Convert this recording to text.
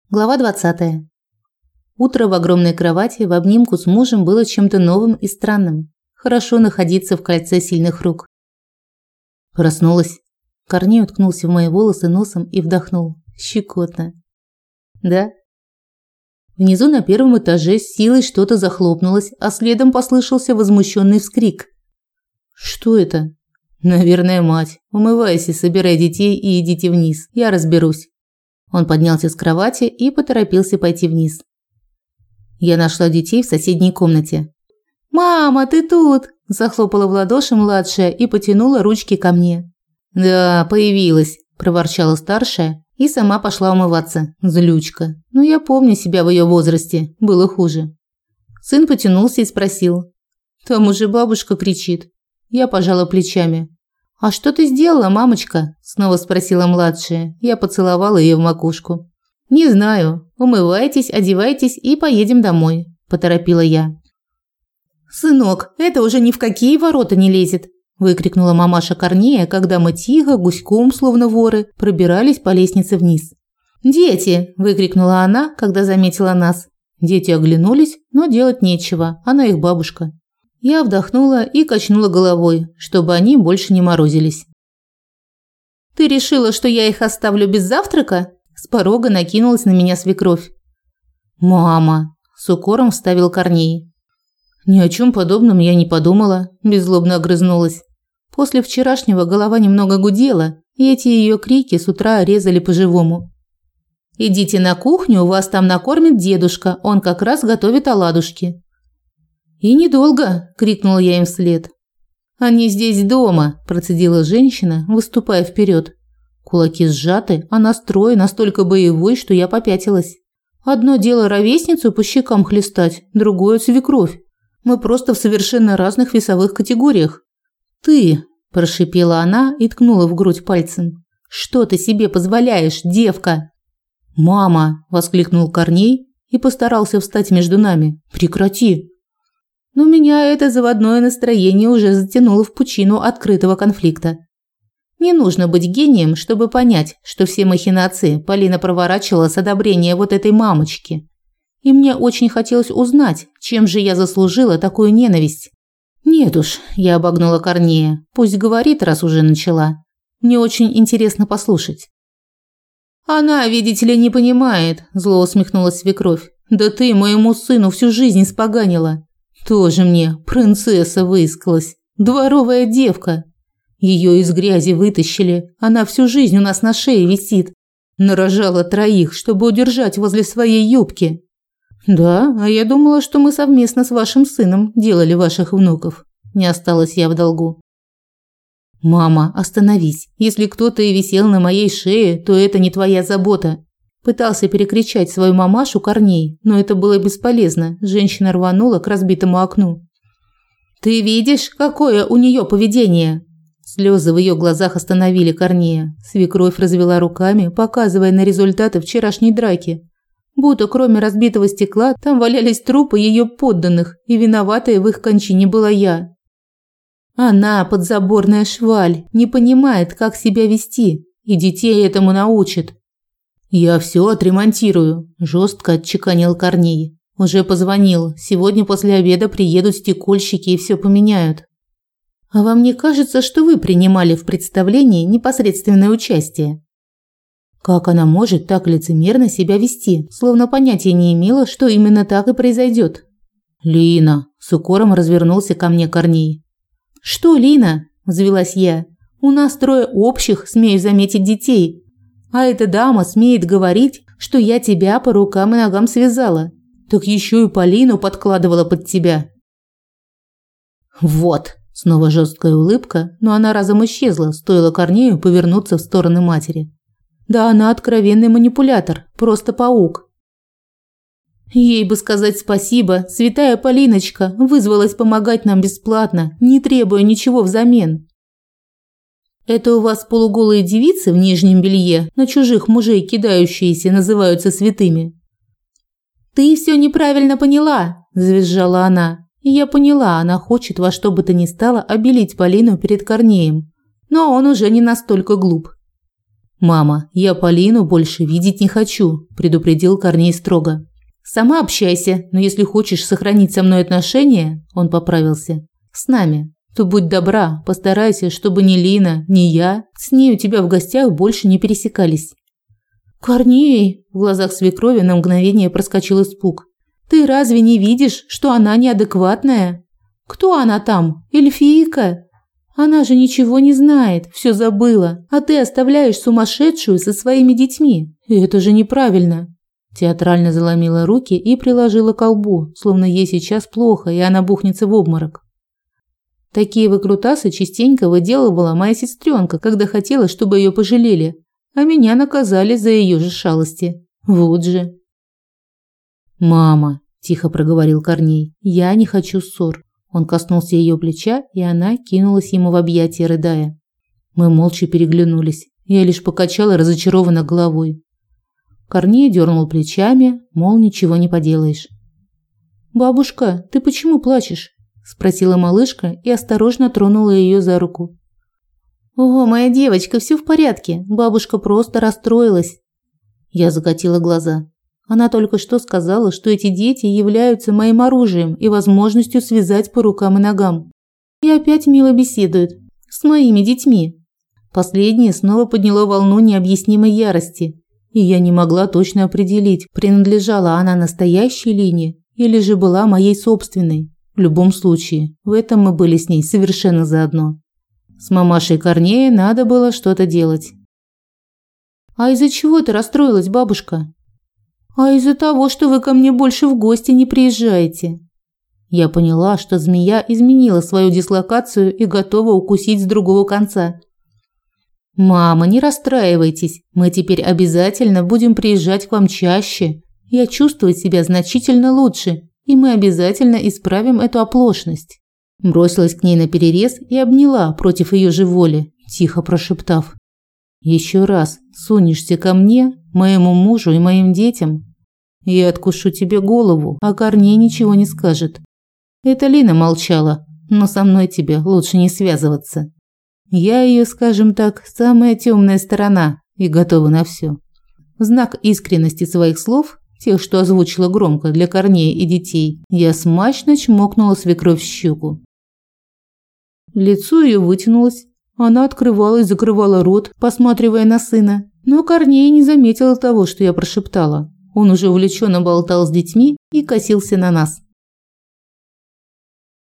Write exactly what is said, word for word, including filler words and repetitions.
Глава двадцатая. Утро в огромной кровати в обнимку с мужем было чем-то новым и странным. Хорошо находиться в кольце сильных рук. Проснулась. Корней уткнулся в мои волосы носом и вдохнул. Щекотно. Да? Внизу на первом этаже с силой что-то захлопнулось, а следом послышался возмущенный вскрик. Что это? Наверное, мать. Умывайся, собирай детей и идите вниз. Я разберусь. Он поднялся с кровати и поторопился пойти вниз. Я нашла детей в соседней комнате. «Мама, ты тут!» – захлопала в ладоши младшая и потянула ручки ко мне. «Да, появилась», – проворчала старшая и сама пошла умываться. Злючка. Но я помню себя в ее возрасте, было хуже. Сын потянулся и спросил. «Там уже бабушка кричит». Я пожала плечами. «А что ты сделала, мамочка?» – снова спросила младшая. Я поцеловала ее в макушку. «Не знаю. Умывайтесь, одевайтесь и поедем домой», – поторопила я. «Сынок, это уже ни в какие ворота не лезет», – выкрикнула мамаша Корнея, когда мы тихо, гуськом, словно воры, пробирались по лестнице вниз. «Дети!» – выкрикнула она, когда заметила нас. Дети оглянулись, но делать нечего, она их бабушка. Я вдохнула и качнула головой, чтобы они больше не морозились. «Ты решила, что я их оставлю без завтрака?» С порога накинулась на меня свекровь. «Мама!» – с укором вставил Корней. «Ни о чем подобном я не подумала», – беззлобно огрызнулась. После вчерашнего голова немного гудела, и эти ее крики с утра резали по-живому. «Идите на кухню, вас там накормит дедушка, он как раз готовит оладушки». «И недолго!» – крикнула я им вслед. «Они здесь дома!» – процедила женщина, выступая вперед. Кулаки сжаты, а настрой настолько боевой, что я попятилась. Одно дело ровесницу по щекам хлестать, другое – свекровь. Мы просто в совершенно разных весовых категориях. «Ты!» – прошипела она и ткнула в грудь пальцем. «Что ты себе позволяешь, девка?» «Мама!» – воскликнул Корней и постарался встать между нами. «Прекрати!» Но меня это заводное настроение уже затянуло в пучину открытого конфликта. Не нужно быть гением, чтобы понять, что все махинации Полина проворачивала с одобрения вот этой мамочки. И мне очень хотелось узнать, чем же я заслужила такую ненависть. Нет уж, я обогнула Корнея. Пусть говорит, раз уже начала. Мне очень интересно послушать. Она, видите ли, не понимает, зло усмехнулась свекровь. Да ты моему сыну всю жизнь испоганила. Тоже мне принцесса выискалась, дворовая девка. Ее из грязи вытащили, она всю жизнь у нас на шее висит. Нарожала троих, чтобы удержать возле своей юбки. Да, а я думала, что мы совместно с вашим сыном делали ваших внуков. Не осталась я в долгу. Мама, остановись. Если кто-то и висел на моей шее, то это не твоя забота. Пытался перекричать свою мамашу Корней, но это было бесполезно. Женщина рванула к разбитому окну. «Ты видишь, какое у нее поведение?» Слезы в ее глазах остановили Корнея. Свекровь развела руками, показывая на результаты вчерашней драки. Будто кроме разбитого стекла там валялись трупы ее подданных, и виноватой в их кончине была я. Она, подзаборная шваль, не понимает, как себя вести, и детей этому научит. «Я все отремонтирую», – жестко отчеканил Корней. «Уже позвонил. Сегодня после обеда приедут стекольщики и все поменяют». «А вам не кажется, что вы принимали в представлении непосредственное участие?» Как она может так лицемерно себя вести, словно понятия не имела, что именно так и произойдет? «Лина», – с укором развернулся ко мне Корней. «Что, Лина?» – взвилась я. «У нас трое общих, смею заметить, детей. А эта дама смеет говорить, что я тебя по рукам и ногам связала. Так еще и Полину подкладывала под тебя». «Вот», – снова жесткая улыбка, но она разом исчезла, стоило Корнею повернуться в сторону матери. «Да она откровенный манипулятор, просто паук». Ей бы сказать спасибо, святая Полиночка вызвалась помогать нам бесплатно, не требуя ничего взамен. Это у вас полуголые девицы в нижнем белье, на чужих мужей кидающиеся, называются святыми? Ты все неправильно поняла, завизжала она. И я поняла, она хочет во что бы то ни стало обелить Полину перед Корнеем. Но он уже не настолько глуп. «Мама, я Полину больше видеть не хочу», – предупредил Корней строго. «Сама общайся, но если хочешь сохранить со мной отношения», – он поправился, – «с нами, то будь добра, постарайся, чтобы ни Лина, ни я с ней у тебя в гостях больше не пересекались». «Корней!» – в глазах свекрови на мгновение проскочил испуг. «Ты разве не видишь, что она неадекватная? Кто она там? Эльфийка? Она же ничего не знает, все забыла, а ты оставляешь сумасшедшую со своими детьми. Это же неправильно». Театрально заломила руки и приложила к колбу, словно ей сейчас плохо, и она бухнется в обморок. Такие выкрутасы частенько выделывала моя сестренка, когда хотела, чтобы ее пожалели, а меня наказали за ее же шалости. Вот же. «Мама», – тихо проговорил Корней, – «я не хочу ссор». Он коснулся ее плеча, и она кинулась ему в объятия, рыдая. Мы молча переглянулись. Я лишь покачала разочарованно головой. Корней дернул плечами, мол, ничего не поделаешь. «Бабушка, ты почему плачешь?» – спросила малышка и осторожно тронула ее за руку. «О, моя девочка, все в порядке. Бабушка просто расстроилась». Я закатила глаза. Она только что сказала, что эти дети являются моим оружием и возможностью связать по рукам и ногам. И опять мило беседует. С моими детьми. Последнее снова подняло волну необъяснимой ярости. И я не могла точно определить, принадлежала она настоящей Лине или же была моей собственной. В любом случае, в этом мы были с ней совершенно заодно. С мамашей Корнея надо было что-то делать. «А из-за чего ты расстроилась, бабушка?» «А из-за того, что вы ко мне больше в гости не приезжаете». Я поняла, что змея изменила свою дислокацию и готова укусить с другого конца. «Мама, не расстраивайтесь, мы теперь обязательно будем приезжать к вам чаще. Я чувствую себя значительно лучше, и мы обязательно исправим эту оплошность». Бросилась к ней наперерез и обняла против ее же воли, тихо прошептав: «Еще раз сунешься ко мне, моему мужу и моим детям, я откушу тебе голову, а Корней ничего не скажет». Это Лина молчала, но со мной тебе лучше не связываться. Я ее, скажем так, самая темная сторона и готова на все. В знак искренности своих слов, тех, что озвучила громко для Корнея и детей, я смачно чмокнула свекровь в щеку. Лицо ее вытянулось, она открывала и закрывала рот, посматривая на сына, но Корней не заметил того, что я прошептала. Он уже увлеченно болтал с детьми и косился на нас.